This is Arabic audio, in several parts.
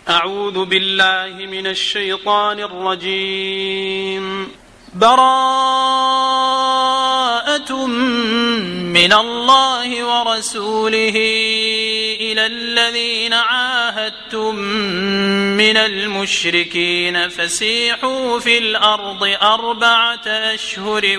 أعوذ بالله من الشيطان الرجيم. براءة من الله ورسوله إلى الذين عاهدتم من المشركين فسيحوا في الأرض 4 أشهر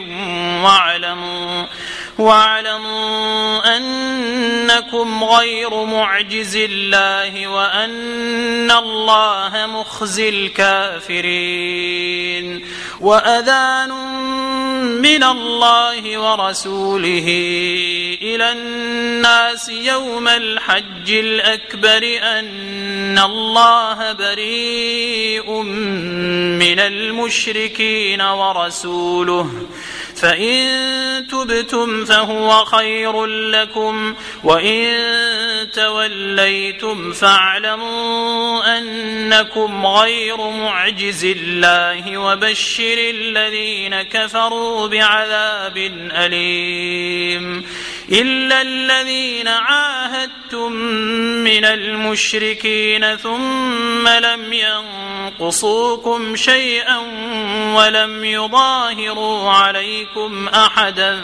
واعلموا أنكم غير معجز الله وأن الله مخزي الكافرين. وأذان من الله ورسوله إلى الناس يوم الحج الأكبر أن الله بريء من المشركين ورسوله، فإن تبتم فهو خير لكم، وإن توليتم فاعلموا أنكم غير معجز الله وبشر الذين كفروا بعذاب أليم. إلا الذين عاهدتم من المشركين ثم لم ينقصوكم شيئا ولم يظاهروا عليكم أحدا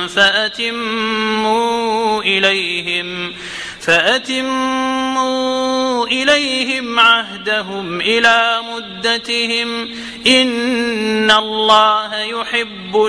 فأتموا إليهم عهدهم إلى مدتهم إن الله يحب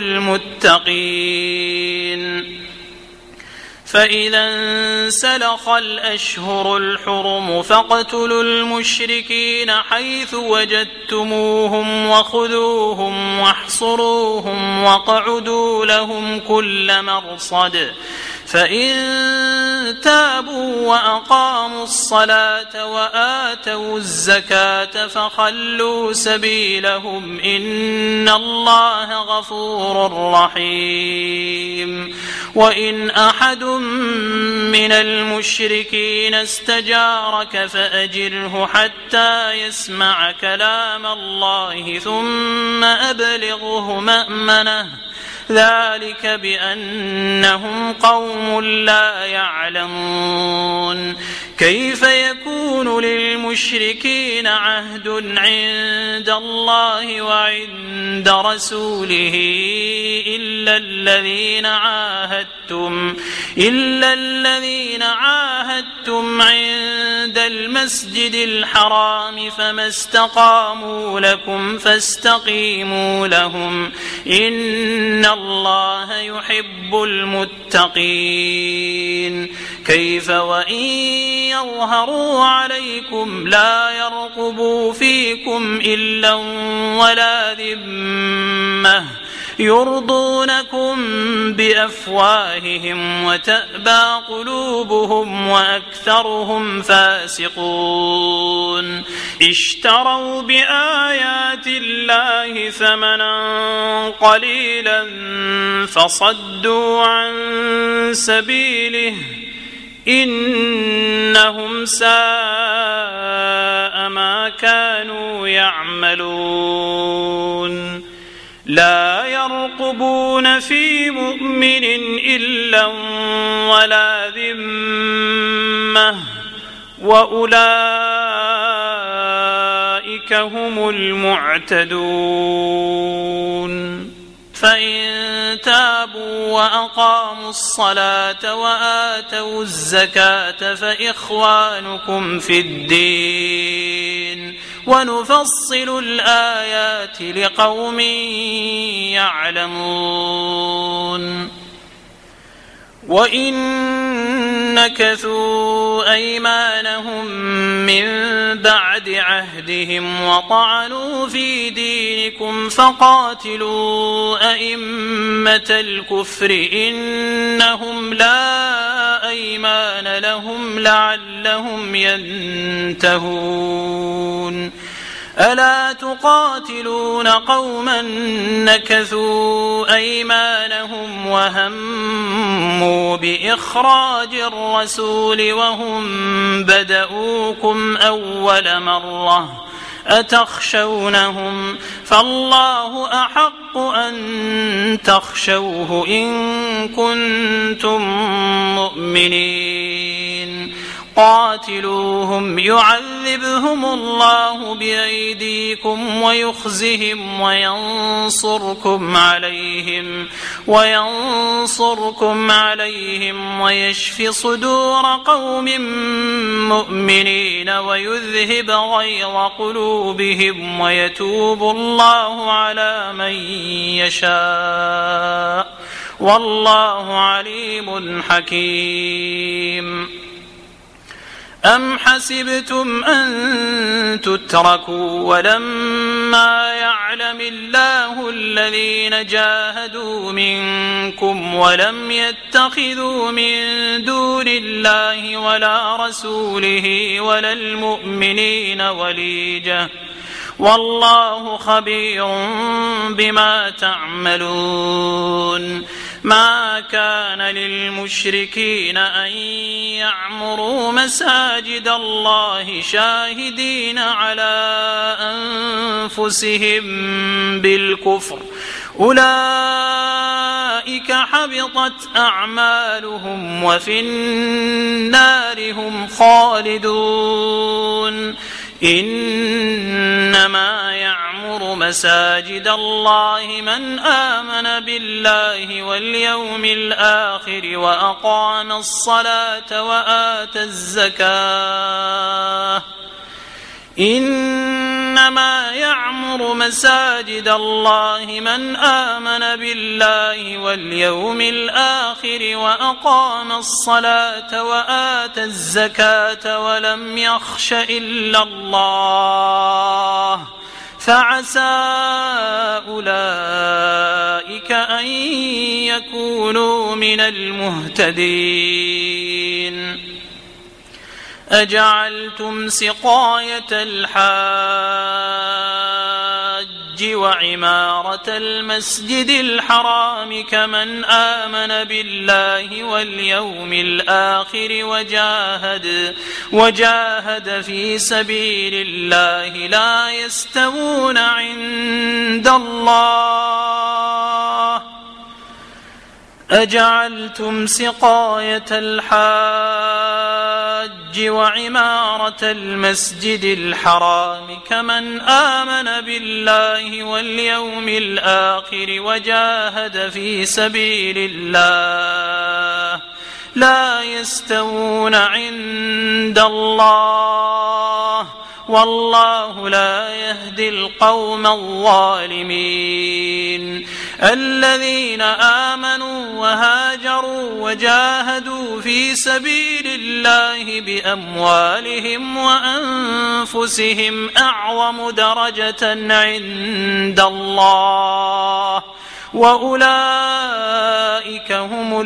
المتقين. فإذا انسلخ الأشهر الحرم فاقتلوا المشركين حيث وجدتموهم وخذوهم واحصروهم واقعدوا لهم كل مرصد، فإن تابوا وأقاموا الصلاة وآتوا الزكاة فخلوا سبيلهم إن الله غفور رحيم. وإن أحد من المشركين استجارك فأجره حتى يسمع كلام الله ثم أبلغه مأمنه، ذلك بأنهم قوم لا يعلمون. كيف يكون للمشركين عهد عند الله وعند رسوله إلا الذين عاهدتم عند المسجد الحرام، فما استقاموا لكم فاستقيموا لهم إن الله يحب المتقين. كيف وإن يظهروا عليكم لا يرقبوا فيكم إلا ولا ذمة يرضونكم بأفواههم وتأبى قلوبهم وأكثرهم فاسقون. اشتروا بآيات الله ثمنا قليلا فصدوا عن سبيله إنهم ساء ما كانوا يعملون. لا يرقبون في مؤمن إلا ولا ذمة وأولئك هم المعتدون. فإن تابوا وأقاموا الصلاة وآتوا الزكاة فإخوانكم في الدين ونفصل الآيات لقوم يعلمون. وإن نكثوا أيمانهم من بعد عهدهم وطعنوا في دينكم فقاتلوا أئمة الكفر إنهم لا أيمان لهم لعلهم ينتهون. ألا تقاتلون قوما نكثوا أيمانهم وهموا بإخراج الرسول وهم بدؤوكم أول مرة أتخشونهم فالله أحق أن تخشوه إن كنتم مؤمنين. قاتلوهم يعذبهم الله بأيديكم ويخزهم وينصركم عليهم ويشف صدور قوم مؤمنين ويذهب غيظ قلوبهم ويتوب الله على من يشاء والله عليم حكيم. أم حسبتم أن تتركوا ولما يعلم الله الذين جاهدوا منكم ولم يتخذوا من دون الله ولا رسوله ولا المؤمنين وليجة والله خبير بما تعملون. ما كان للمشركين أن يعمروا مساجد الله شاهدين على أنفسهم بالكفر أولئك حبطت أعمالهم وفي النار هم خالدون. إنما يعمر مساجد الله من آمن بالله واليوم الآخر وأقام الصلاة وآتى الزكاة. إنما يعمر مساجد الله من آمن بالله واليوم الآخر وأقام الصلاة وآتى الزكاة ولم يخش إلا الله فعسى أولئك أن يكونوا من المهتدين. أجعلتم سقاية الحاج وعمارة المسجد الحرام كمن آمن بالله واليوم الآخر وجاهد في سبيل الله لا يستوون عند الله. أجعلتم سقاية الحاج وعمارة المسجد الحرام كمن آمن بالله واليوم الآخر وجاهد في سبيل الله لا يستوون عند الله والله لا يهدي القوم الظالمين. الذين آمنوا وهاجروا وجاهدوا في سبيل الله بأموالهم وأنفسهم أعظم درجة عند الله وأولئك هم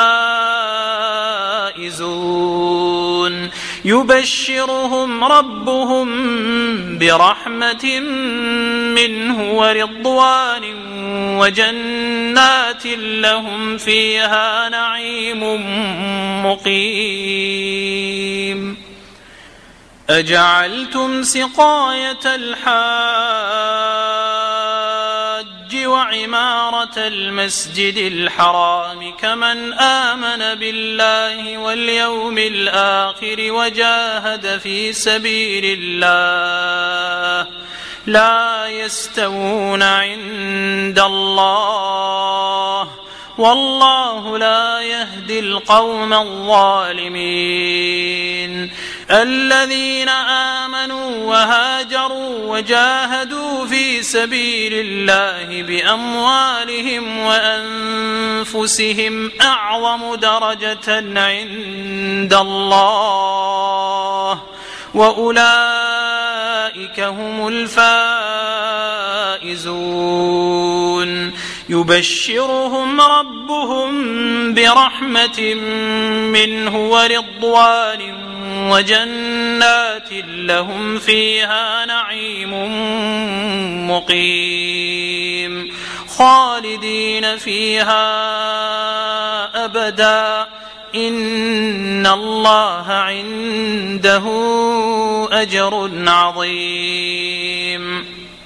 الفائزون. يبشرهم ربهم برحمة منه ورضوان وجنات لهم فيها نعيم مقيم. أجعلتم سقاية الحاج وعمارة المسجد الحرام كمن آمن بالله واليوم الآخر وجاهد في سبيل الله لا يستوون عند الله والله لا يهدي القوم الظالمين. الذين آمنوا وهاجروا وجاهدوا في سبيل الله بأموالهم وأنفسهم أعظم درجة عند الله وأولئك هم الفائزون. يبشرهم ربهم برحمة منه ورضوان وجنات لهم فيها نعيم مقيم خالدين فيها أبدا إن الله عنده أجر عظيم.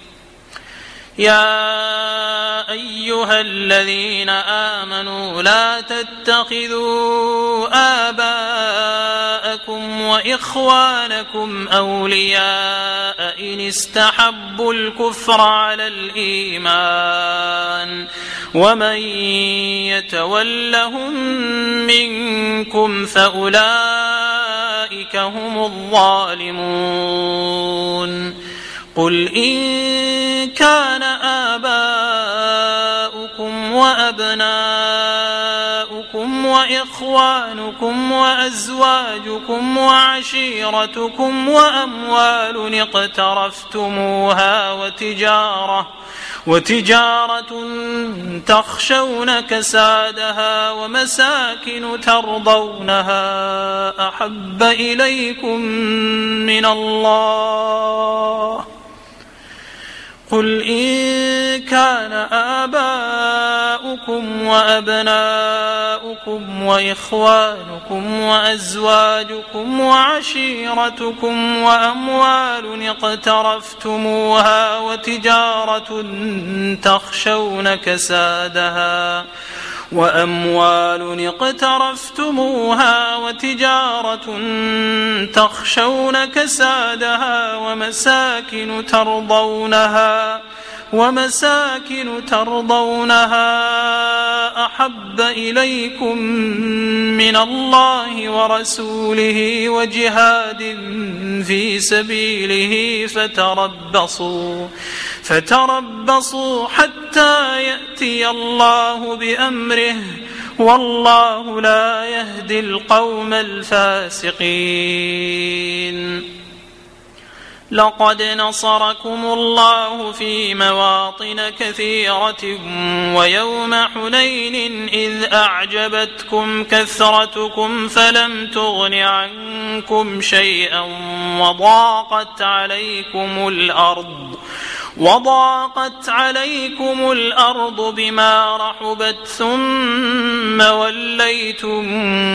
يا أيها الذين آمنوا لا تتخذوا آباءكم أبناءكم وإخوانكم أولياء إن استحبوا الكفر على الإيمان ومن يتولهم منكم فأولئك هم الظالمون قل إن كان آباؤكم وأبناؤكم وإخوانكم وأزواجكم وعشيرتكم وأموال اقترفتموها وتجارة تخشون كسادها ومساكن ترضونها أحب إليكم من الله قل إن كان آباؤكم وأبناؤكم وإخوانكم وأزواجكم وعشيرتكم وأموال اقترفتموها وتجارة تخشون كسادها ومساكن ترضونها أحب إليكم من الله ورسوله وجهاد في سبيله فتربصوا حتى يأتي الله بأمره والله لا يهدي القوم الفاسقين لقد نصركم الله في مواطن كثيرة ويوم حنين إذ أعجبتكم كثرتكم فلم تغن عنكم شيئا وضاقت عليكم الأرض بما رحبت ثم وليتم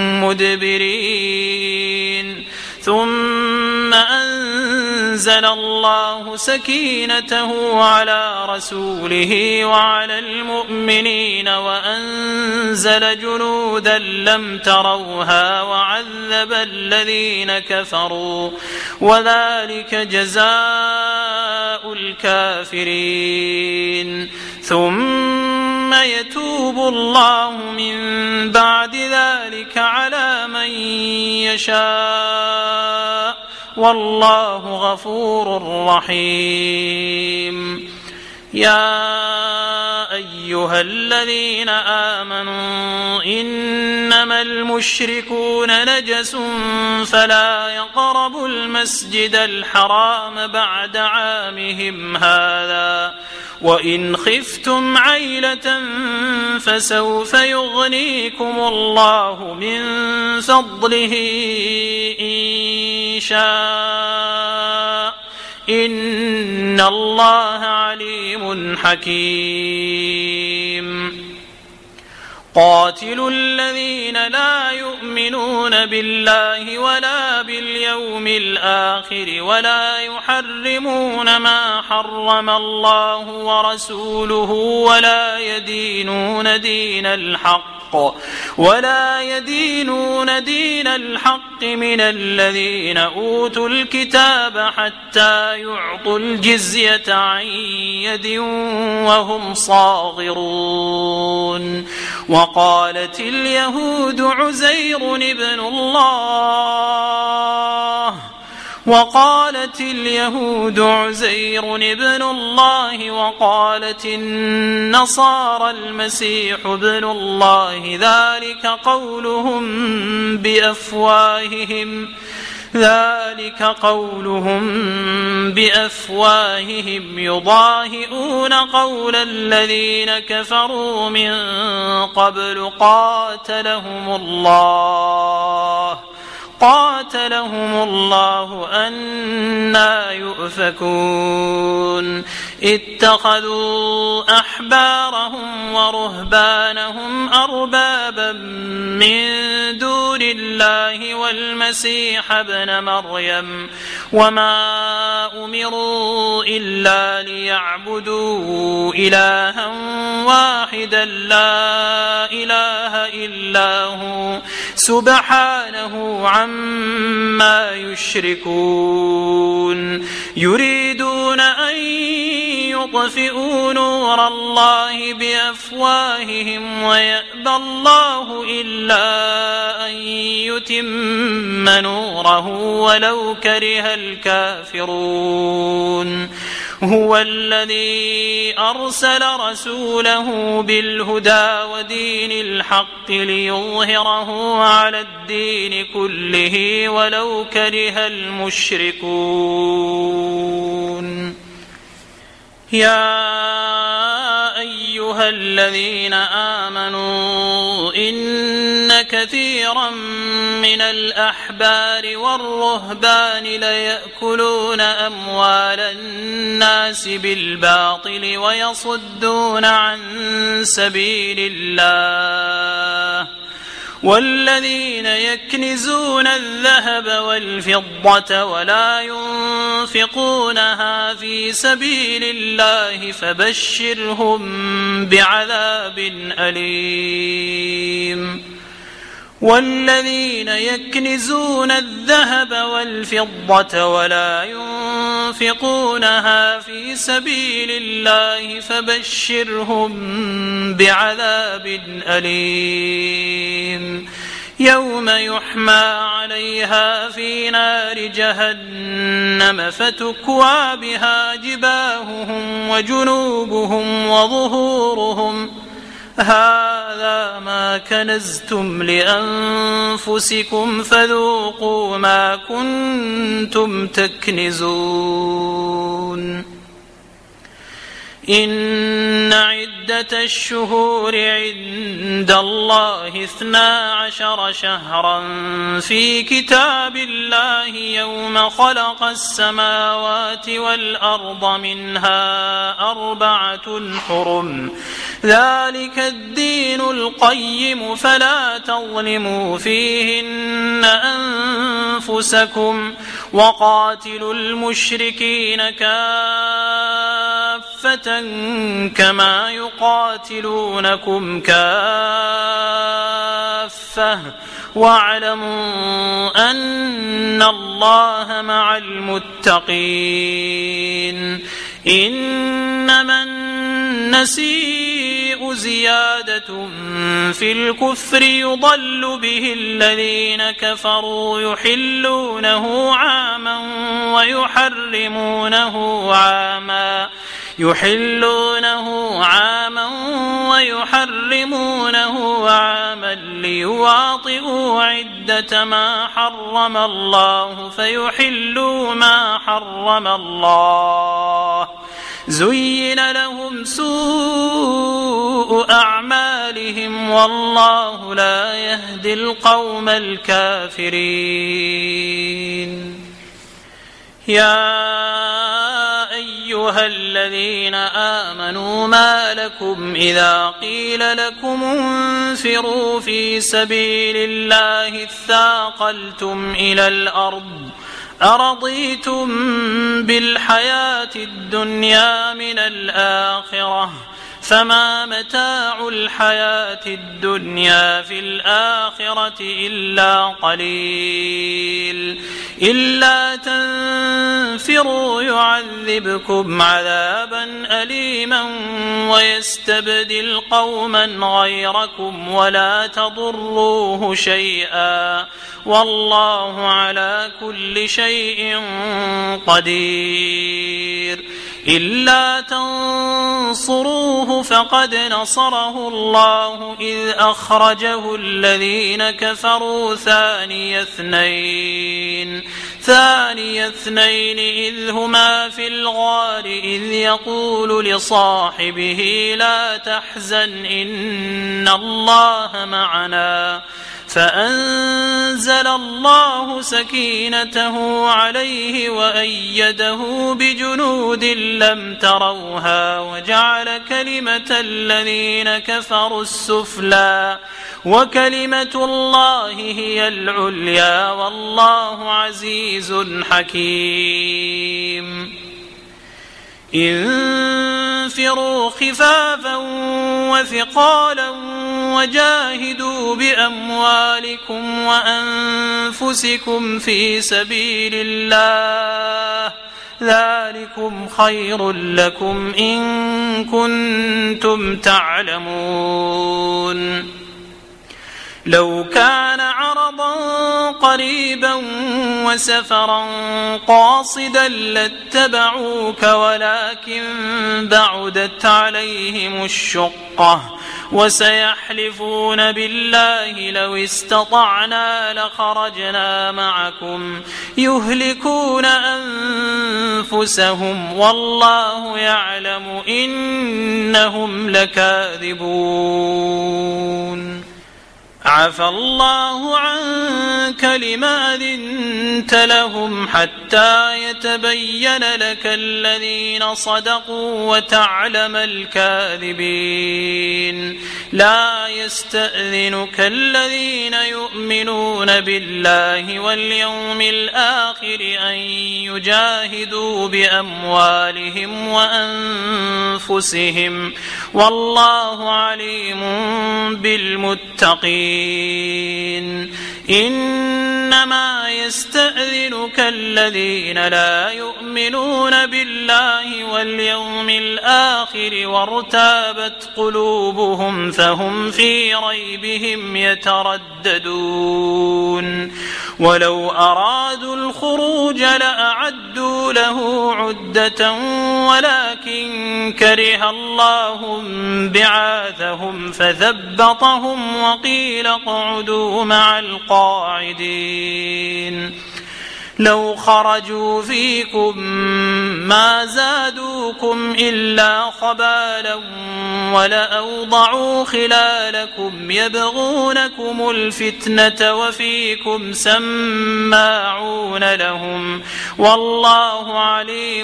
مدبرين ثم أنزل الله سكينته على رسوله وعلى المؤمنين وأنزل جنودا لم تروها وعذب الذين كفروا وذلك جزاء الكافرين ثم يتوب الله من بعد ذلك على من يشاء والله غفور رحيم يا أيها الذين آمنوا إنما المشركون نجس فلا يقربوا المسجد الحرام بعد عامهم هذا وإن خفتم عيلة فسوف يغنيكم الله من فضله إن شاء إن الله عليم حكيم قاتلوا الذين لا يؤمنون بالله ولا باليوم الآخر ولا يحرمون ما حرم الله ورسوله ولا يدينون دين الحق من الذين أوتوا الكتاب حتى يعطوا الجزية عن يد وهم صاغرون وقالت اليهود عزير ابن الله وقالت النصارى المسيح ابن الله ذلك قولهم بأفواههم يضاهئون قول الذين كفروا من قبل قاتلهم الله أنى يؤفكون اتخذوا أحبارهم ورهبانهم أربابا من دون الله والمسيح ابن مريم وما أمروا إلا ليعبدوا إلها واحدا لا إله إلا هو سبحانه عما يشركون يريدون أن يطفئوا نور الله بأفواههم ويأبى الله إلا أن يتم نوره ولو كره الكافرون هو الذي أرسل رسوله بالهدى ودين الحق ليظهره على الدين كله ولو كره المشركون يا أيها الذين آمنوا إن كثيرا من الأحبار والرهبان ليأكلون أموال الناس بالباطل ويصدون عن سبيل الله والذين يكنزون الذهب والفضة ولا ينفقونها في سبيل الله فبشرهم بعذاب أليم والذين يكنزون الذهب والفضة ولا ينفقونها في سبيل الله فبشرهم بعذاب أليم يوم يحمى عليها في نار جهنم فتكوى بها جباههم وجنوبهم وظهورهم هذا ما كنزتم لأنفسكم فذوقوا ما كنتم تكنزون إن عدة الشهور عند الله 12 شهرا في كتاب الله يوم خلق السماوات والأرض منها 4 حرم ذلك الدين القيم فلا تظلموا فيهن أنفسكم وقاتلوا المشركين كافة كما يقاتلونكم كافة واعلموا أن الله مع المتقين إنما النسيء زيادة في الكفر يضل به الذين كفروا يحلونه عاما ويحرمونه عاما ليواطئوا عدة ما حرم الله فيحلوا ما حرم الله زين لهم سوء أعمالهم والله لا يهدي القوم الكافرين يا أيها الذين آمنوا ما لكم إذا قيل لكم انفروا في سبيل الله اثاقلتم إلى الأرض أرضيتم بالحياة الدنيا من الآخرة فما متاع الحياة الدنيا في الآخرة إلا قليل إلا تنفروا يعذبكم عذابا أليما ويستبدل قوما غيركم ولا تضروه شيئا والله على كل شيء قدير إلا تنصروه فقد نصره الله إذ أخرجه الذين كفروا ثاني اثنين إذ هما في الغار إذ يقول لصاحبه لا تحزن إن الله معنا فأنزل الله سكينته عليه وأيده بجنود لم تروها وجعل كلمة الذين كفروا السفلى وكلمة الله هي العليا والله عزيز حكيم انفروا خفافا وثقالا وجاهدوا بأموالكم وأنفسكم في سبيل الله ذلكم خير لكم إن كنتم تعلمون. لو كان عرضا قريبا وسفرا قاصدا لاتبعوك ولكن بعدت عليهم الشقة وسيحلفون بالله لو استطعنا لخرجنا معكم يهلكون أنفسهم والله يعلم إنهم لكاذبون. عفى الله عنك لما أذنت لهم حتى يتبين لك الذين صدقوا وتعلم الكاذبين. لا يستأذنك الذين يؤمنون بالله واليوم الآخر أن يجاهدوا بأموالهم وأنفسهم والله عليم بالمتقين. إنما يستأذنك الذين لا يؤمنون بالله واليوم الآخر وارتابت قلوبهم فهم في ريبهم يترددون. ولو أرادوا الخروج لأعدوا له عدة ولكن كره الله بعاثهم فثبطهم وقيل اقعدوا مع القاعدين. لو خرجوا فيكم ما زادوكم إلا خبالا ولأوضعوا خلالكم يبغونكم الفتنة وفيكم سماعون لهم والله عليم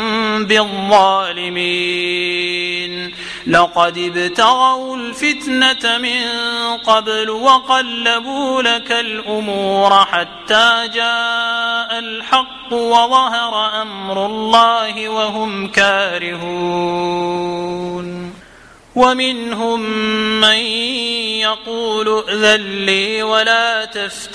بالظالمين. لقد ابتغوا الفتنة من قبل وقلبوا لك الأمور حتى جاء الحق وظهر أمر الله وهم كارهون. ومنهم من يقول ائذن لي ولا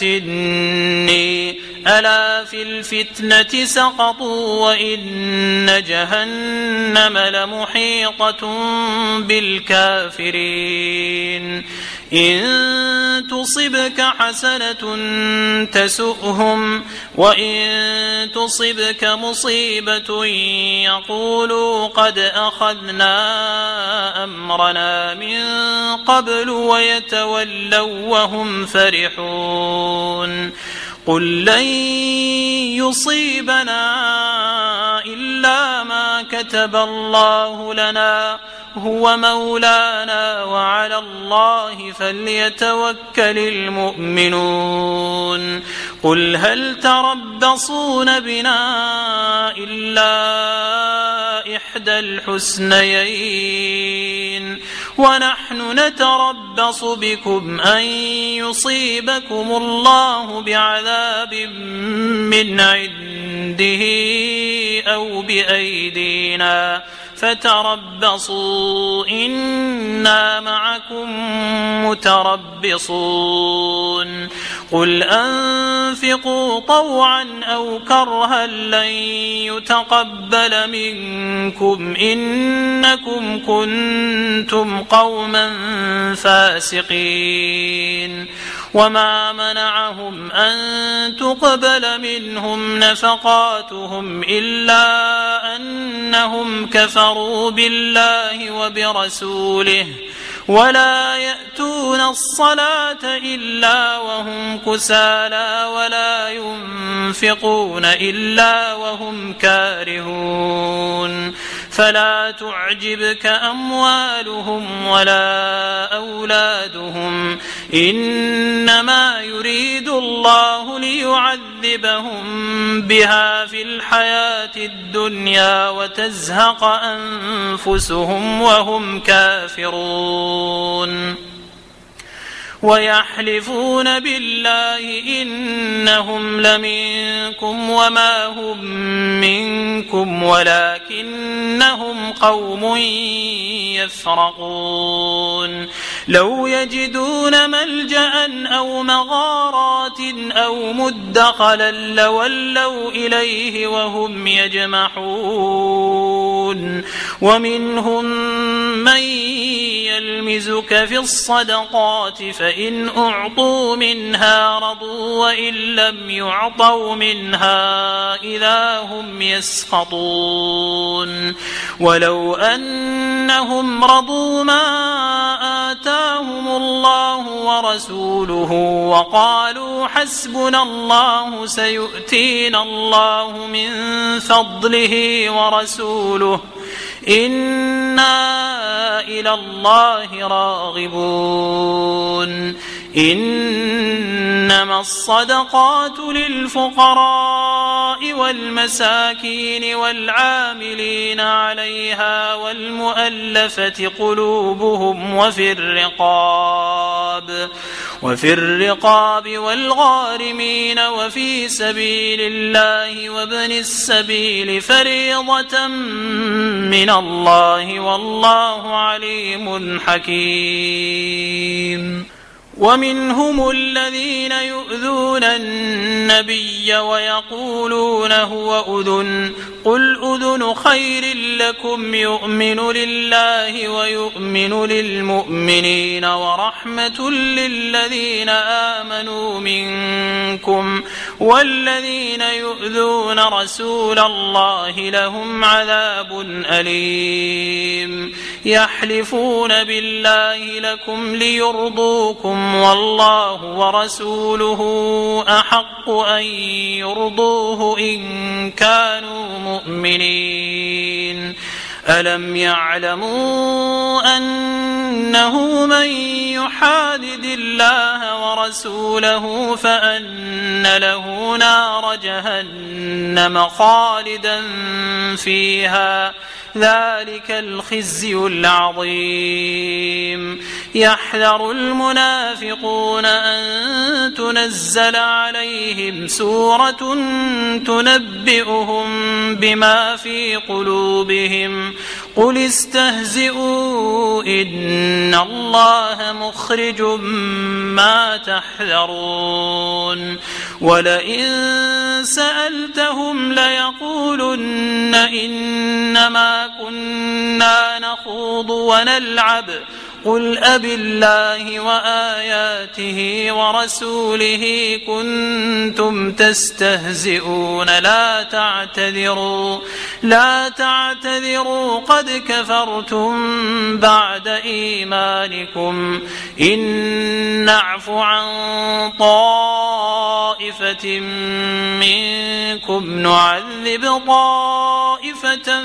تفتني ألا في الفتنة سقطوا وإن جهنم لمحيطة بالكافرين. إن تصبك حسنة تسؤهم وإن تصبك مصيبة يقولوا قد أخذنا أمرنا من قبل ويتولوا وهم فرحون. قل لن يصيبنا إلا ما كتب الله لنا هو مولانا وعلى الله فليتوكل المؤمنون. قل هل تربصون بنا إلا إحدى الحسنيين ونحن نتربص بكم أن يصيبكم الله بعذاب من عنده أو بأيدينا فتربصوا إنا معكم متربصون. قل أنفقوا طوعا أو كرها لن يتقبل منكم إنكم كنتم قوما فاسقين. وما منعهم أن تقبل منهم نفقاتهم إلا أنهم كفروا بالله وبرسوله ولا يأتون الصلاة إلا وهم كسالى ولا ينفقون إلا وهم كارهون. فلا تعجبك أموالهم ولا أولادهم إنما يريد الله ليعذبهم بها في الحياة الدنيا وتزهق أنفسهم وهم كافرون. ويحلفون بالله إنهم لمنكم وما هم منكم ولكنهم قوم يفرقون لو يجدون ملجأ أو مغارات أو مدخلا لولوا إليه وهم يجمحون ومنهم من يلمزك في الصدقات فإن أعطوا منها رضوا وإن لم يعطوا منها إذا هم يسخطون ولو أنهم رضوا ما آتاهم الله ورسوله وقالوا حسبنا الله سيؤتينا الله من فضله ورسوله إنا إلى الله راغبون إنما الصدقات للفقراء والمساكين والعاملين عليها والمؤلفة قلوبهم وفي الرقاب والغارمين وفي سبيل الله وابن السبيل فريضة من الله والله عليم حكيم ومنهم الذين يؤذون النبي ويقولون هو أذن قل أذن خير لكم يؤمن لله ويؤمن للمؤمنين ورحمة للذين آمنوا منكم والذين يؤذون رسول الله لهم عذاب أليم يحلفون بالله لكم ليرضوكم والله ورسوله أحق أن يرضوه إن كانوا مؤمنين ألم يعلموا أنه من يحادد الله ورسوله فأن له نار جهنم خالدا فيها ذلك الخزي العظيم يحذر المنافقون أن تنزل عليهم سورة تنبئهم بما في قلوبهم قل استهزئوا إن الله مخرج ما تحذرون ولئن سألتهم ليقولن إنما كنا نخوض ونلعب قل أبالله وآياته ورسوله كنتم تستهزئون لا تعتذروا قد كفرتم بعد إيمانكم إن نعف عن طائفة منكم نعذب طائفة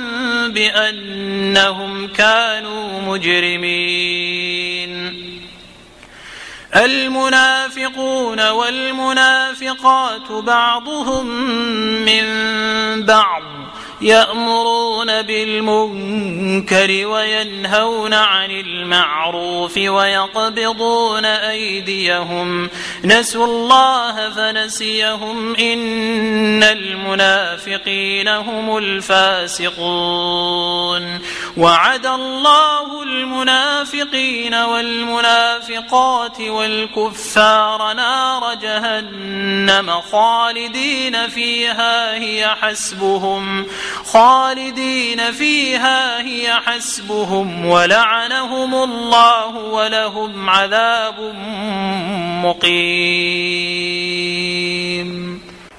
بأنهم كانوا مجرمين المنافقون والمنافقات بعضهم من بعض يأمرون بالمنكر وينهون عن المعروف ويقبضون أيديهم نسوا الله فنسيهم إن المنافقين هم الفاسقون وعد الله المنافقين والمنافقات والكفار نار جهنم خالدين فيها هي حسبهم ولعنهم الله ولهم عذاب مقيم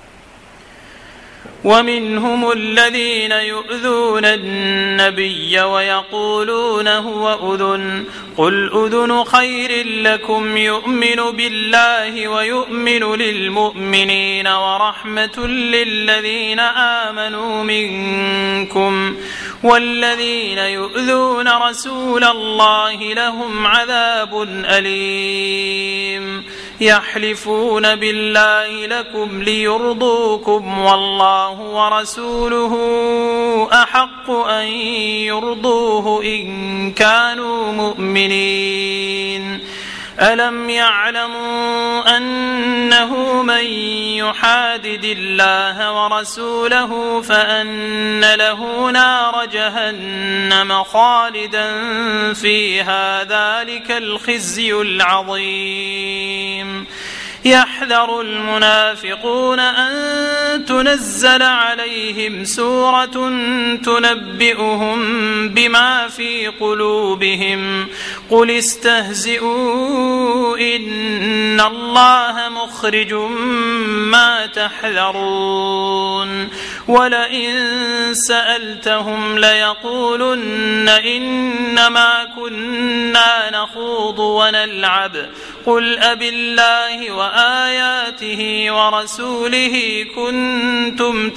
ومنهم الذين يؤذون النبي ويقولون هو أذن قل أذن خير لكم يؤمن بالله ويؤمن للمؤمنين ورحمة للذين آمنوا منكم والذين يؤذون رسول الله لهم عذاب أليم يحلفون بالله لكم ليرضوكم والله ورسوله أحق أن يرضوه إن كانوا مؤمنين ألم يعلموا أنه من يحادد الله ورسوله فأن له نار جهنم خالدا فيها ذلك الخزي العظيم يحذر المنافقون أن تنزل عليهم سورة تنبئهم بما في قلوبهم قل استهزئوا إن الله مخرج ما تحذرون ولئن سألتهم ليقولن إنما كنا نخوض ونلعب قل أبالله وآياته ورسوله كنتم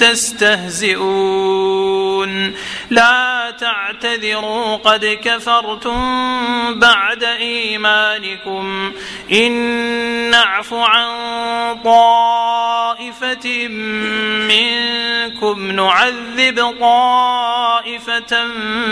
تستهزئون لا تعتذروا قد كفرتم بعد إيمانكم إن نعف عن طائفة منكم نعذب طائفة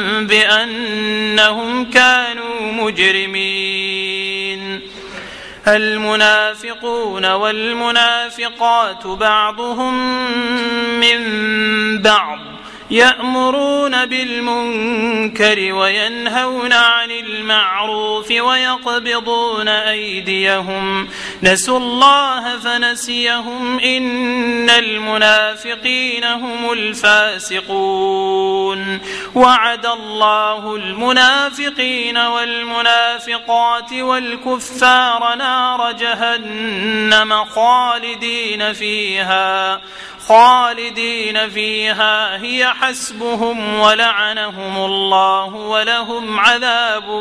بأنهم كانوا مجرمين المنافقون والمنافقات بعضهم من بعض يأمرون بالمنكر وينهون عن المعروف ويقبضون أيديهم نسوا الله فنسيهم إن المنافقين هم الفاسقون وعد الله المنافقين والمنافقات والكفار نار جهنم خالدين فيها هي حسبهم ولعنهم الله ولهم عذاب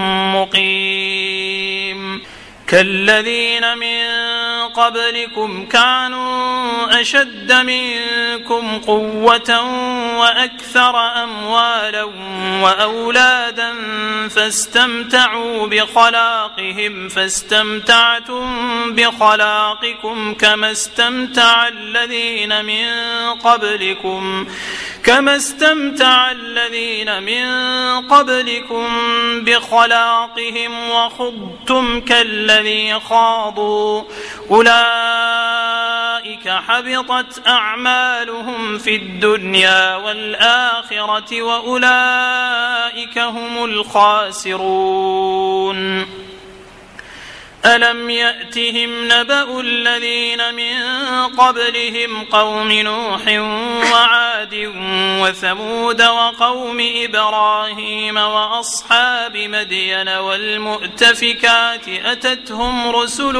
مقيم كالذين من قبلكم كانوا أشد منكم قوة وأكثر أموالا وأولادا فاستمتعوا بخلاقهم فاستمتعتم بخلاقكم كما استمتع الذين من قبلكم بخلاقهم وخضتم كالذي خاضوا أولئك حبطت أعمالهم في الدنيا والآخرة وأولئك هم الخاسرون ألم يأتهم نبأ الذين من قبلهم قوم نوح وعاد وثمود وقوم إبراهيم وأصحاب مدين والمؤتفكات أتتهم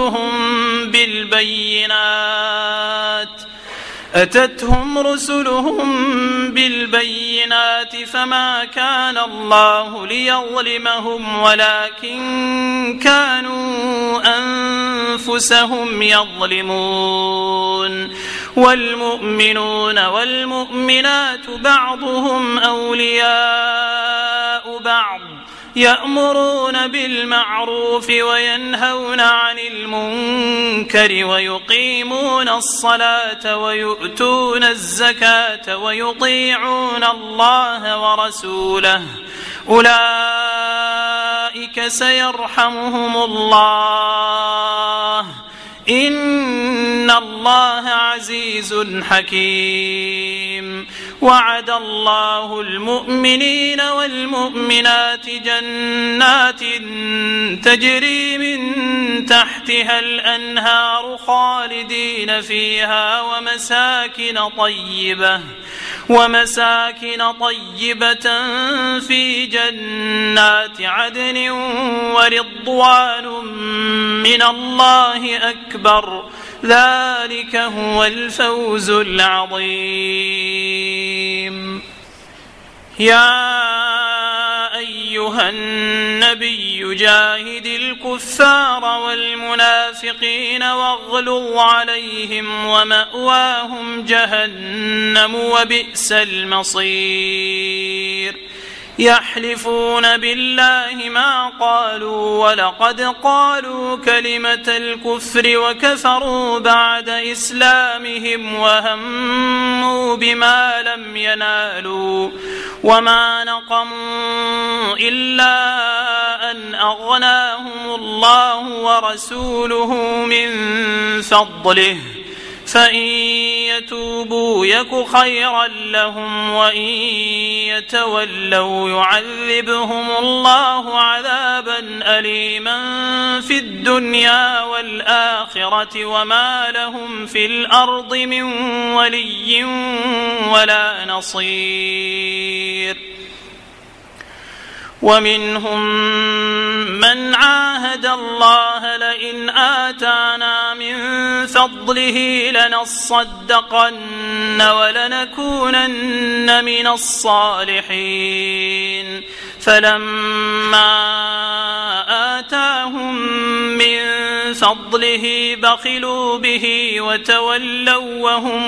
رسلهم بالبينات فما كان الله ليظلمهم ولكن كانوا أنفسهم يظلمون والمؤمنون والمؤمنات بعضهم أولياء بعض يأمرون بالمعروف وينهون عن المنكر ويقيمون الصلاة ويؤتون الزكاة ويطيعون الله ورسوله أولئك سيرحمهم الله إن الله عزيز حكيم وعد الله المؤمنين والمؤمنات جنات تجري من تحتها الأنهار خالدين فيها ومساكن طيبة في جنات عدن ورضوان من الله أكبر ذلك هو الفوز العظيم يا أيها النبي جاهد الكفار والمنافقين واغلظ عليهم ومأواهم جهنم وبئس المصير يحلفون بالله ما قالوا ولقد قالوا كلمة الكفر وكفروا بعد إسلامهم وهموا بما لم ينالوا وما نقموا إلا أن أغناهم الله ورسوله من فضله فإن يتوبوا يك خيرا لهم وإن يتولوا يعذبهم الله عذابا أليما في الدنيا والآخرة وما لهم في الأرض من ولي ولا نصير. ومنهم من عاهد الله لئن آتانا من فضله لنصدقن ولنكونن من الصالحين فلما آتاهم من فضله بخلوا به وتولوا وهم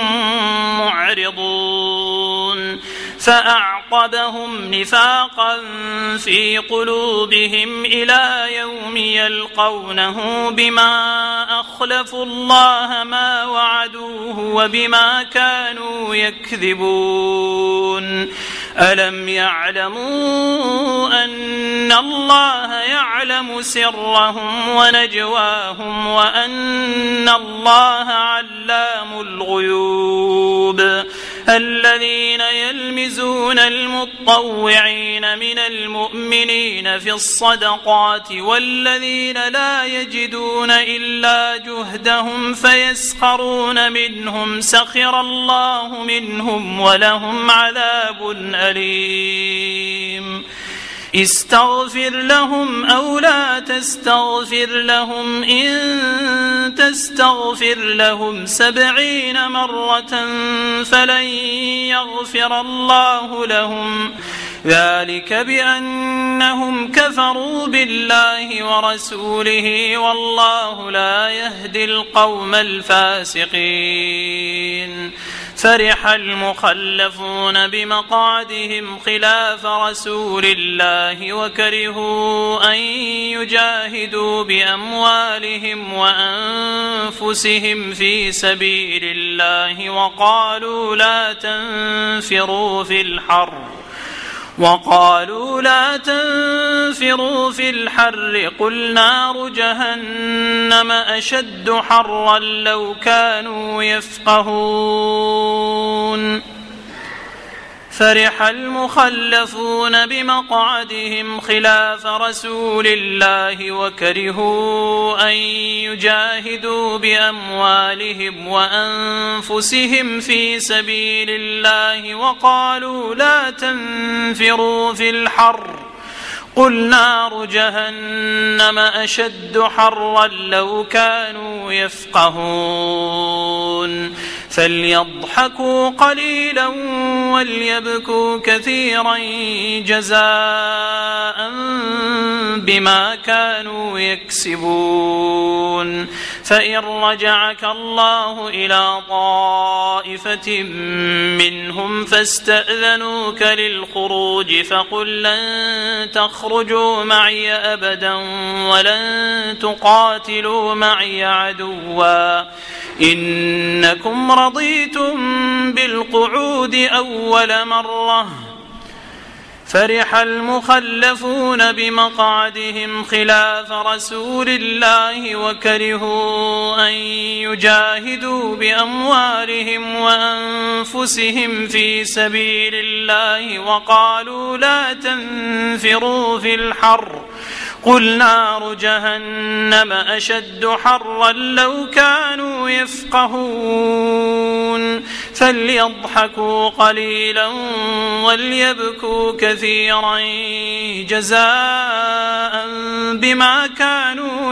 معرضون فأعقبهم نفاقا في قلوبهم إلى يوم يلقونه بما أخلفوا الله ما وعدوه وبما كانوا يكذبون. ألم يعلموا أن الله يعلم سرهم ونجواهم وأن الله علام الغيوب. الذين يلمزون المطوعين من المؤمنين في الصدقات والذين لا يجدون إلا جهدهم فيسخرون منهم سخر الله منهم ولهم عذاب أليم. استغفر لهم أو لا تستغفر لهم إن تستغفر لهم 70 مرة فلن يغفر الله لهم ذلك بأنهم كفروا بالله ورسوله والله لا يهدي القوم الفاسقين. فرح المخلفون بمقعدهم خلاف رسول الله وكرهوا أن يجاهدوا بأموالهم وأنفسهم في سبيل الله وقالوا لا تنفروا في الحر قل نار جهنم أشد حرا لو كانوا يفقهون. فرح المخلفون بمقعدهم خلاف رسول الله وكرهوا أن يجاهدوا بأموالهم وأنفسهم في سبيل الله وقالوا لا تنفروا في الحر قل نار جهنم أشد حرا لو كانوا يفقهون. فليضحكوا قليلا وليبكوا كثيرا جزاء بما كانوا يكسبون. فإن رجعك الله إلى طائفة منهم فاستأذنوك للخروج فقل لن تخرجوا معي أبدا ولن تقاتلوا معي عدوا إنكم رضيتم بالقعود أول مرة. فرح المخلفون بمقعدهم خلاف رسول الله وكرهوا أن يجاهدوا بأموالهم وأنفسهم في سبيل الله وقالوا لا تنفروا في الحر قل نار جهنم أشد حرا لو كانوا يفقهون. فليضحكوا قليلا وليبكوا كثيرا جزاء بما كانوا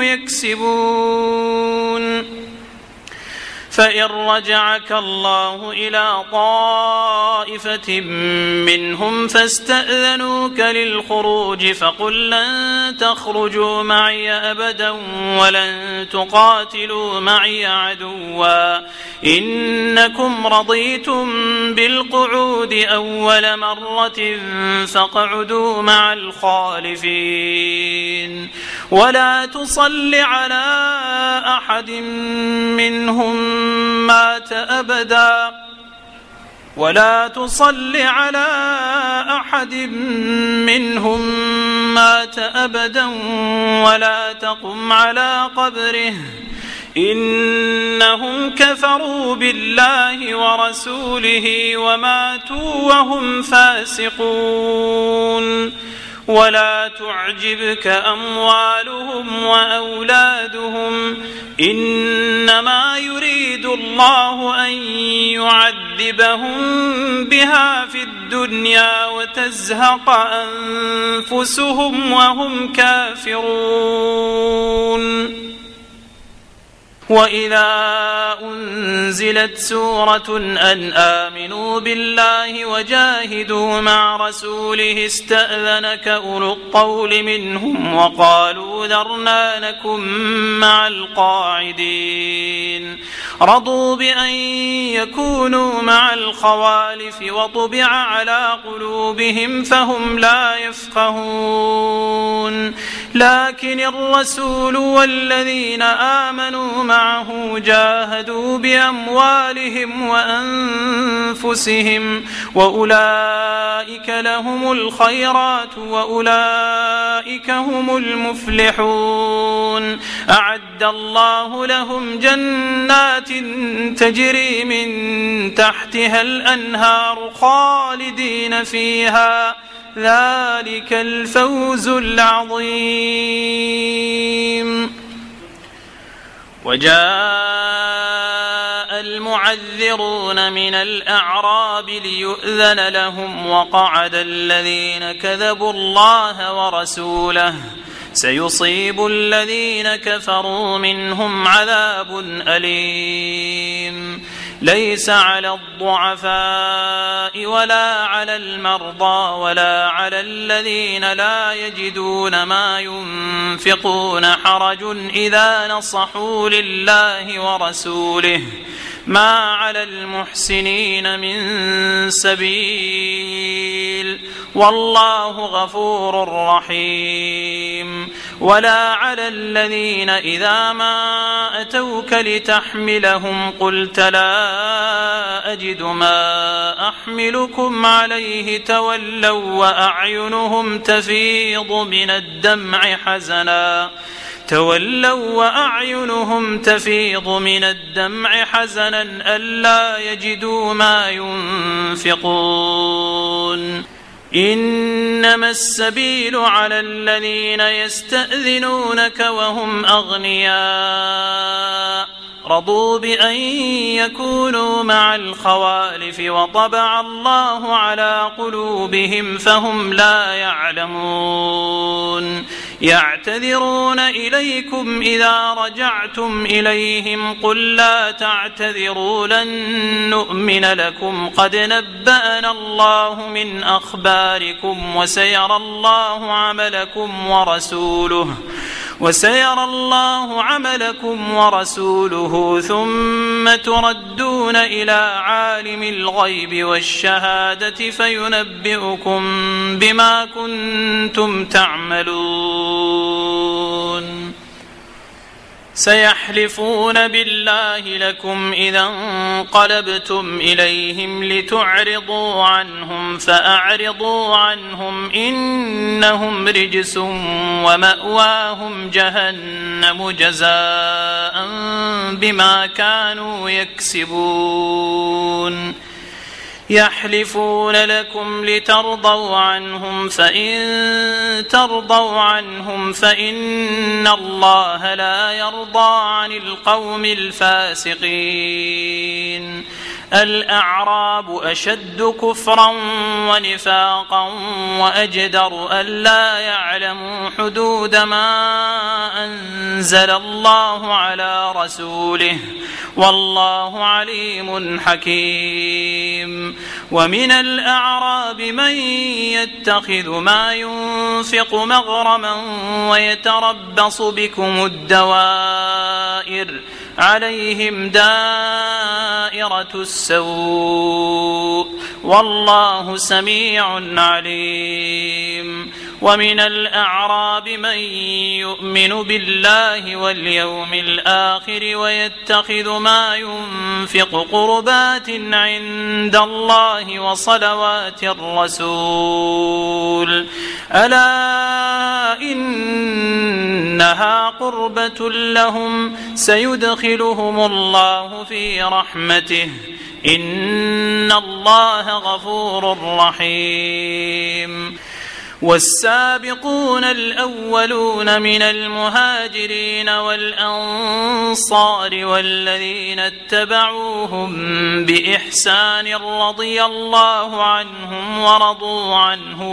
يكسبون. فإن رجعك الله إلى طائفة منهم فاستأذنوك للخروج فقل لن تخرجوا معي أبدا ولن تقاتلوا معي عدوا إنكم رضيتم بالقعود أول مرة فاقعدوا مع الخالفين. ولا تصل على أحد منهم مات أبدا ولا تصل على أحد منهم مات أبدا ولا تقم على قبره إنهم كفروا بالله ورسوله وماتوا وهم فاسقون ولا تعجبك أموالهم وأولادهم إنما يريد الله أن يعذبهم بها في الدنيا وتزهق أنفسهم وهم كافرون وإذا أنزلت سورة أن آمنوا بالله وجاهدوا مع رسوله استأذنك أولو الطول منهم وقالوا ذرنا نكن مع القاعدين رضوا بأن يكونوا مع الخوالف وطبع على قلوبهم فهم لا يفقهون لكن الرسول والذين آمنوا معه جاهدوا بأموالهم وأنفسهم وأولئك لهم الخيرات وأولئك هم المفلحون أعد الله لهم جنات تجري من تحتها الأنهار خالدين فيها ذلك الفوز العظيم وجاء المعذرون من الأعراب ليؤذن لهم وقعد الذين كذبوا الله ورسوله سيصيب الذين كفروا منهم عذاب أليم ليس على الضعفاء ولا على المرضى ولا على الذين لا يجدون ما ينفقون حرج إذا نصحوا لله ورسوله ما على المحسنين من سبيل والله غفور رحيم ولا على الذين إذا ما أتوك لتحملهم قلت لا أجد ما أحملكم عليه تولوا وأعينهم تفيض من الدمع حزنا ألا يجدوا ما ينفقون إنما السبيل على الذين يستأذنونك وهم أغنياء رضوا بأن يكونوا مع الخوالف وطبع الله على قلوبهم فهم لا يعلمون يعتذرون إليكم إذا رجعتم إليهم قل لا تعتذروا لن نؤمن لكم قد نبأنا الله من أخباركم وسيرى الله عملكم ورسوله ثم تردون إلى عالم الغيب والشهادة فينبئكم بما كنتم تعملون سيحلفون بالله لكم إذا انقلبتم إليهم لتعرضوا عنهم فأعرضوا عنهم إنهم رجس ومأواهم جهنم جزاء بما كانوا يكسبون يحلفون لكم لترضوا عنهم فإن ترضوا عنهم فإن الله لا يرضى عن القوم الفاسقين الأعراب أشد كفرا ونفاقا وأجدر ألا يعلموا حدود ما أنزل الله على رسوله والله عليم حكيم ومن الأعراب من يتخذ ما ينفق مغرما ويتربص بكم الدوائر عليهم دائرة السوء والله سميع عليم ومن الأعراب من يؤمن بالله واليوم الآخر ويتخذ ما ينفق قربات عند الله وصلوات الرسول ألا إنها قربة لهم سيدخلهم الله في رحمته إن الله غفور رحيم والسابقون الأولون من المهاجرين والأنصار والذين اتبعوهم بإحسان رضي الله عنهم ورضوا عنه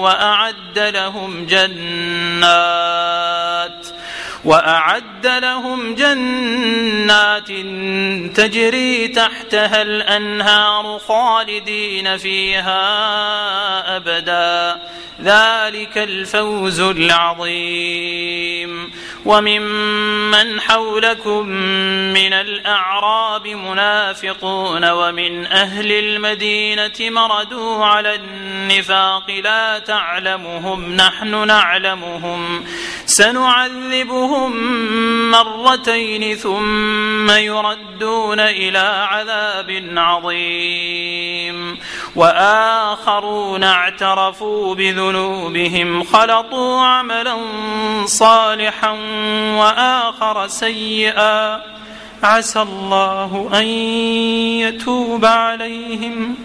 وأعد لهم جنات تجري تحتها الأنهار خالدين فيها أبدا ذلك الفوز العظيم وممن حولكم من الأعراب منافقون ومن أهل المدينة مردوا على النفاق لا تعلمهم نحن نعلمهم سنعذبهم مرتين ثم يردون إلى عذاب عظيم وآخرون اعترفوا بذنوبهم خلطوا عملا صالحا وآخر سيئا عسى الله أن يتوب عليهم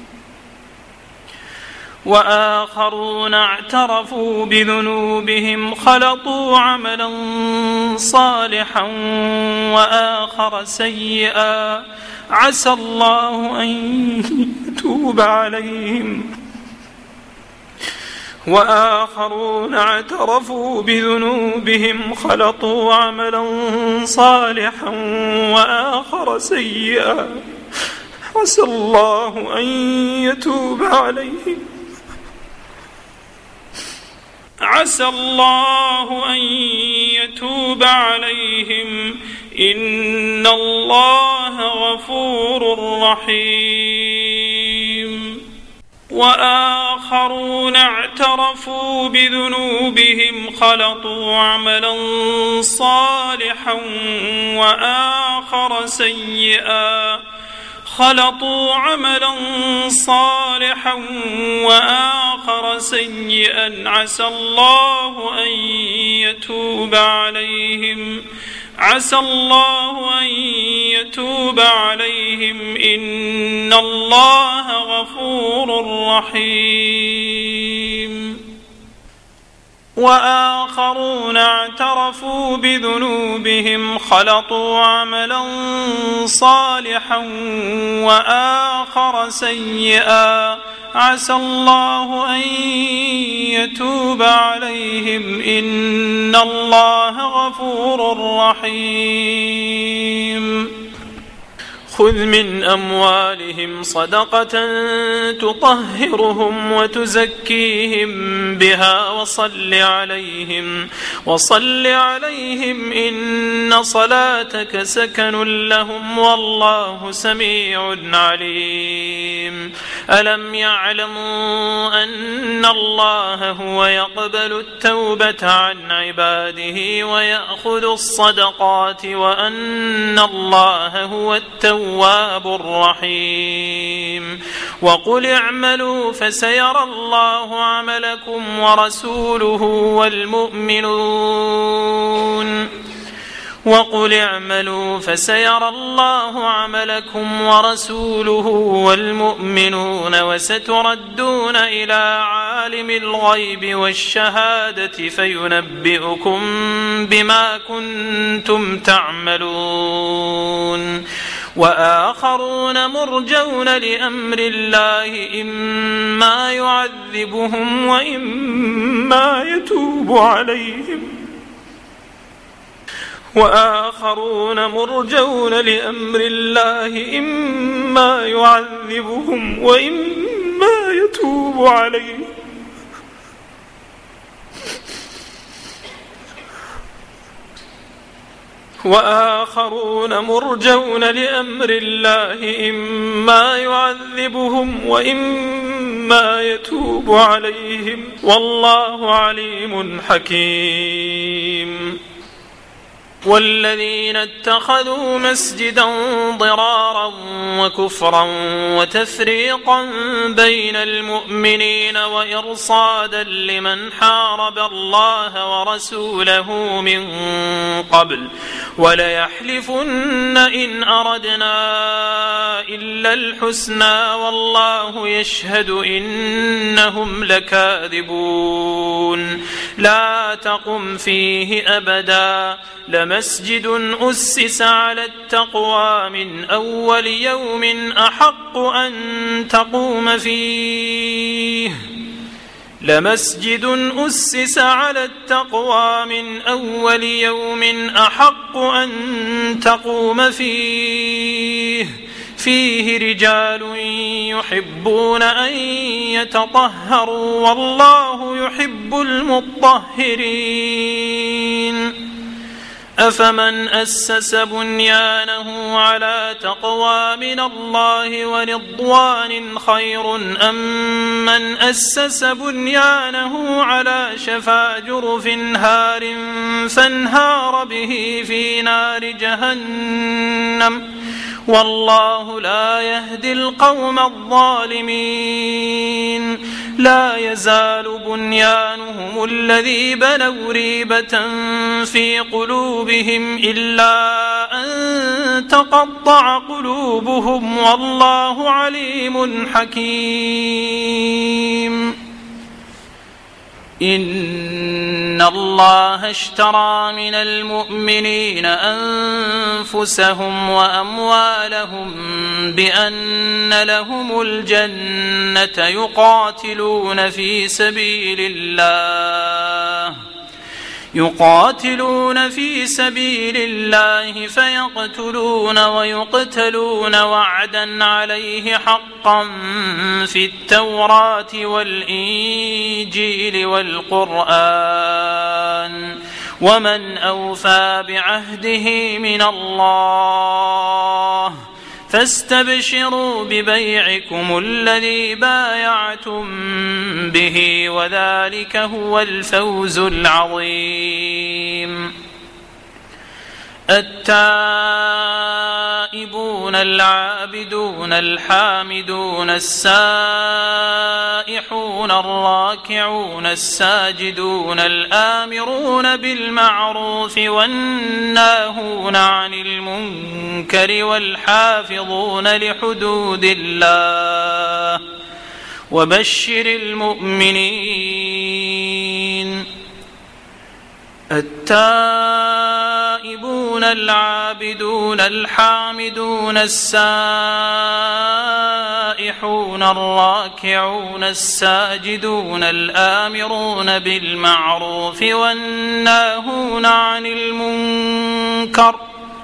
وآخرون اعترفوا بذنوبهم خلطوا عملا صالحا وآخر سيئا عسى الله أن يتوب عليهم وآخرون اعترفوا بذنوبهم خلطوا عملا صالحا وآخر سيئا عسى الله أن يتوب عليهم عسى الله أن يتوب عليهم إن الله غفور رحيم وآخرون اعترفوا بذنوبهم خلطوا عملا صالحا وآخر سيئا خلطوا عملا صالحا وآخر سيئا عسى الله أن يتوب عليهم عسى الله أن يتوب عليهم إن الله غفور رحيم وآخرون اعترفوا بذنوبهم خلطوا عملا صالحا وآخر سيئا عسى الله أن يتوب عليهم إن الله غفور رحيم خذ من أموالهم صدقة تطهرهم وتزكيهم بها وصل عليهم إن صلاتك سكن لهم والله سميع عليم ألم يعلموا أن الله هو يقبل التوبة عن عباده ويأخذ الصدقات وأن الله هو التواب الرحيم وقل اعملوا فسيرى الله عملكم ورسوله والمؤمنون وستردون إلى عالم الغيب والشهادة فينبئكم بما كنتم تعملون وآخرون مرجون لأمر الله إما يعذبهم وإما يتوب عليهم وآخرون مرجون لأمر الله إما يعذبهم وإما يتوب عليهم والله عليم حكيم والذين اتخذوا مسجدا ضرارا وكفرا وتفريقا بين المؤمنين وإرصادا لمن حارب الله ورسوله من قبل وليحلفن إن أردنا إلا الحسنى والله يشهد إنهم لكاذبون لا تقم فيه أبدا لمسجد أسس على التقوى من أول يوم أحق أن تقوم فيه لمسجد أسس على التقوى من أول يوم أحق أن تقوم فيه رجال يحبون أن يتطهروا والله يحب المطهرين أفمن أسس بنيانه على تقوى من الله ورضوان خير أم من أسس بنيانه على شفا جرف هار فانهار به في نار جهنم والله لا يهدي القوم الظالمين لا يزال بنيانهم الذي بنوا ريبة في قلوبهم إلا أن تقطع قلوبهم والله عليم حكيم إن الله اشترى من المؤمنين أنفسهم وأموالهم بأن لهم الجنة يقاتلون في سبيل الله فيقتلون ويقتلون وعدا عليه حقا في التوراة والإنجيل والقرآن ومن أوفى بعهده من الله فاستبشروا ببيعكم الذي بايعتم به وذلك هو الفوز العظيم التائبون العابدون الحامدون السائحون الراكعون الساجدون الآمرون بالمعروف والناهون عن المنكر والحافظون لحدود الله وبشر المؤمنين التائبون العابدون الحامدون السائحون الراكعون الساجدون الآمرون بالمعروف والناهون عن المنكر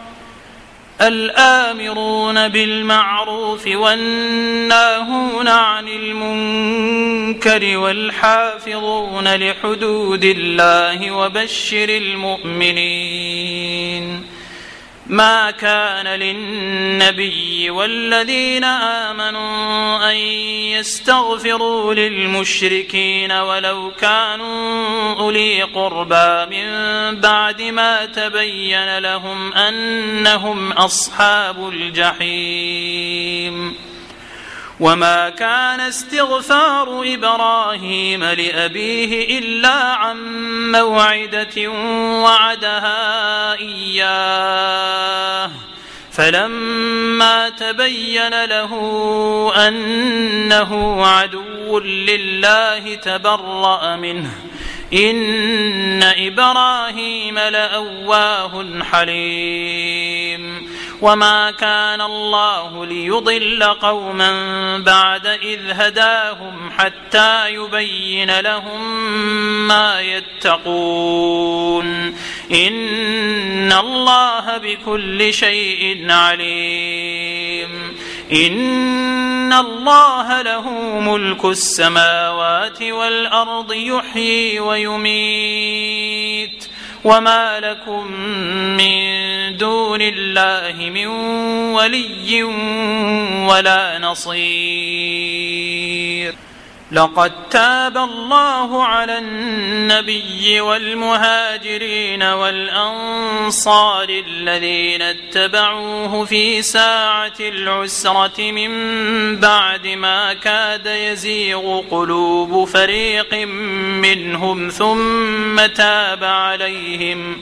والحافظون لحدود الله وبشر المؤمنين ما كان للنبي والذين آمنوا أن يستغفروا للمشركين ولو كانوا أولي قربى من بعد ما تبين لهم أنهم أصحاب الجحيم وما كان استغفار إبراهيم لأبيه إلا عن موعدة وعدها إياه فلما تبين له أنه عدو لله تبرأ منه إن إبراهيم لأواه حليم وما كان الله ليضل قوما بعد إذ هداهم حتى يبين لهم ما يتقون إن الله بكل شيء عليم إن الله له ملك السماوات والأرض يحيي ويميت وما لكم من دون الله من ولي ولا نصير لقد تاب الله على النبي والمهاجرين والأنصار الذين اتبعوه في ساعة العسرة من بعد ما كاد يزيغ قلوب فريق منهم ثم تاب عليهم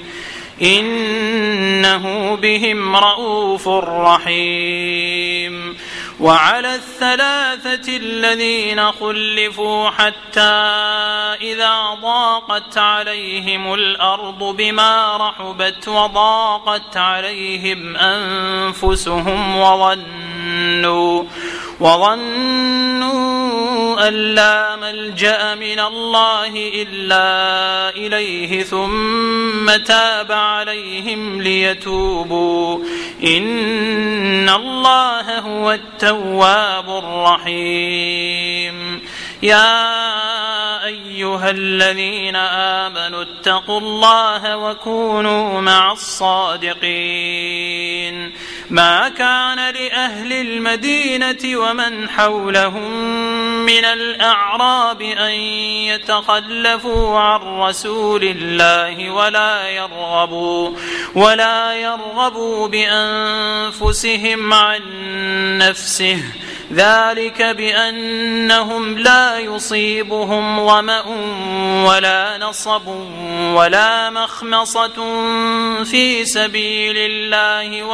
إنه بهم رءوف رحيم. وعلى الثلاثة الذين خلفوا حتى إذا ضاقت عليهم الأرض بما رحبت وضاقت عليهم أنفسهم وظنوا أن لا ملجأ من الله إلا إليه ثم تاب عليهم ليتوبوا إن الله هو التواب الرحيم. يا أيها الذين آمنوا اتقوا الله وكونوا مع الصادقين. ما كان لأهل المدينة ومن حولهم من الأعراب أن يتخلفوا عن رسول الله ولا يرغبوا بأنفسهم عن نفسه، ذلك بأنهم لا يصيبهم ظمأ ولا نصب ولا مخمصة في سبيل الله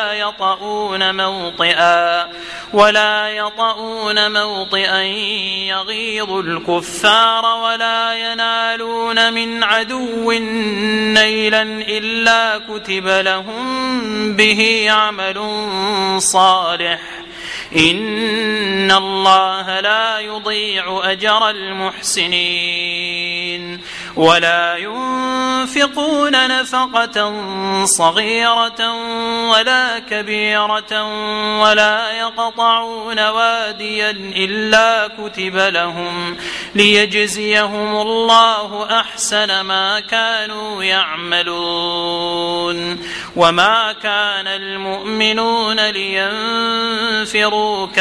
ولا يطؤون موطئا يغيظ الكفار ولا ينالون من عدو نيلا إلا كتب لهم به عمل صالح إن الله لا يضيع أجر المحسنين. ولا ينفقون نفقة صغيرة ولا كبيرة ولا يقطعون واديا إلا كتب لهم ليجزيهم الله أحسن ما كانوا يعملون. وما كان المؤمنون لينفروا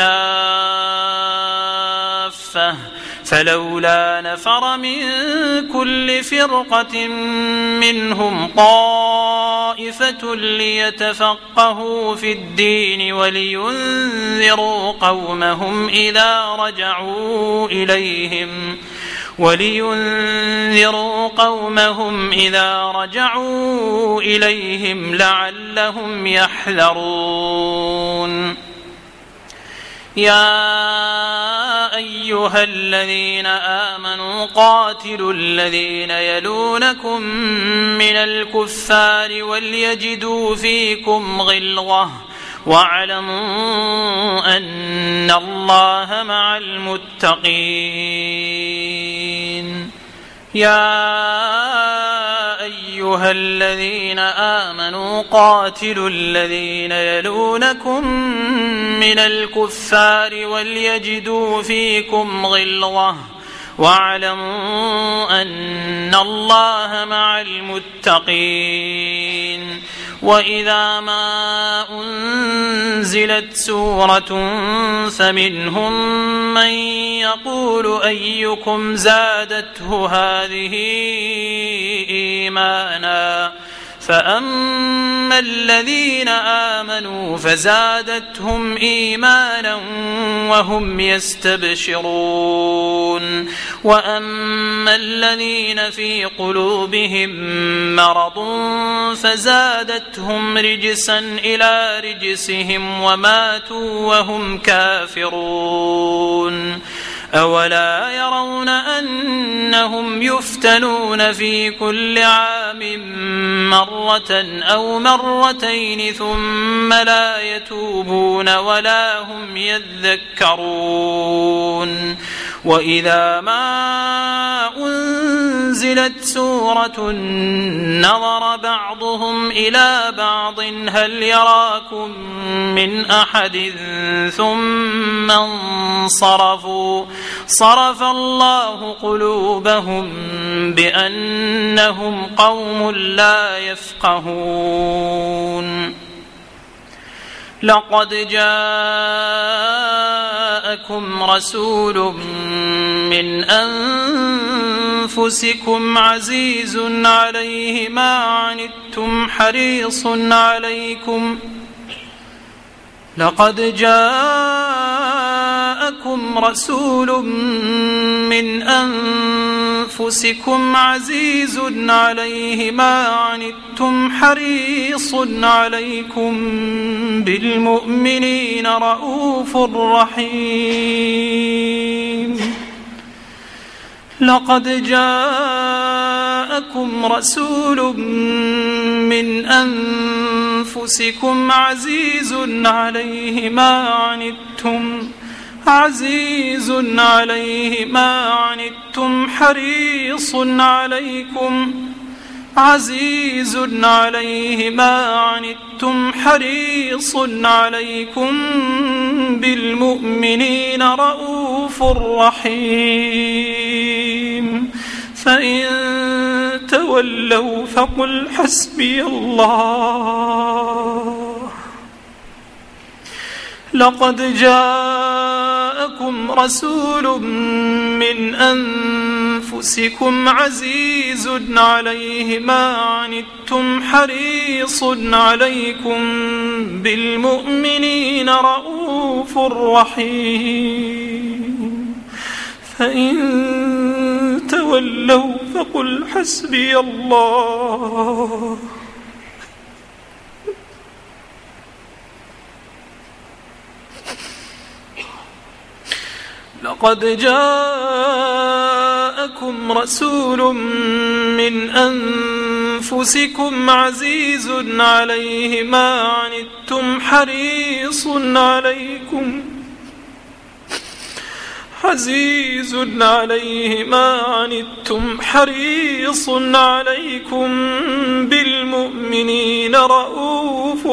كافة فلولا نفر من كل فرقة منهم طائفة ليتفقهوا في الدين ولينذروا قومهم إذا رجعوا إليهم لعلهم يحذرون. يا أيها الذين آمنوا قاتلوا الذين يلونكم من الكفار وليجدوا فيكم غلظة واعلموا أن الله مع المتقين. يا أيها الذين آمنوا قاتلوا الذين يلونكم من الكفار وليجدوا فيكم غلظة واعلموا أن الله مع المتقين. وإذا ما أنزلت سورة فمنهم من يقول أيكم زادته هذه إيمانا فأما الذين آمنوا فزادتهم إيمانا وهم يستبشرون. وأما الذين في قلوبهم مرض فزادتهم رجسا إلى رجسهم وماتوا وهم كافرون. أولا يرون أنهم يفتنون في كل عام مرة أو مرتين ثم لا يتوبون ولا هم يذكرون. وإذا ما أنزلت سورة نظر بعضهم إلى بعض هل يراكم من أحد ثم انصرفوا صرف الله قلوبهم بأنهم قوم لا يفقهون. لقد جاءكم جاءكم رسول من أنفسكم عزيز عليه ما عنتم حريص عليكم لقد جاءكم رسول من أنفسكم عزيز عليه ما عنتم حريص عليكم بالمؤمنين رؤوف رحيم لقد جاءكم رسول من أنفسكم عزيز عليه ما عنتم حريص عليكم بالمؤمنين رؤوف رحيم فإن تولوا فقل حسبي الله لقد جاءكم رسول من أنفسكم عزيز عليه ما عنتم حريص عليكم بالمؤمنين رؤوف رحيم فإن تولوا فقل حسبي الله لقد جاءكم رسول من أنفسكم عزيز عليه ما عنتم حريص عليكم بالمؤمنين رؤوف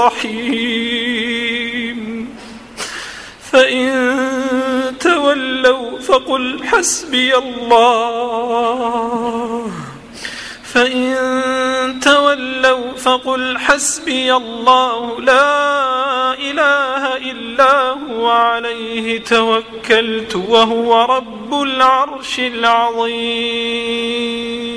رحيم فإن تولوا فقل حسبي الله لا إله إلا هو عليه توكلت وهو رب العرش العظيم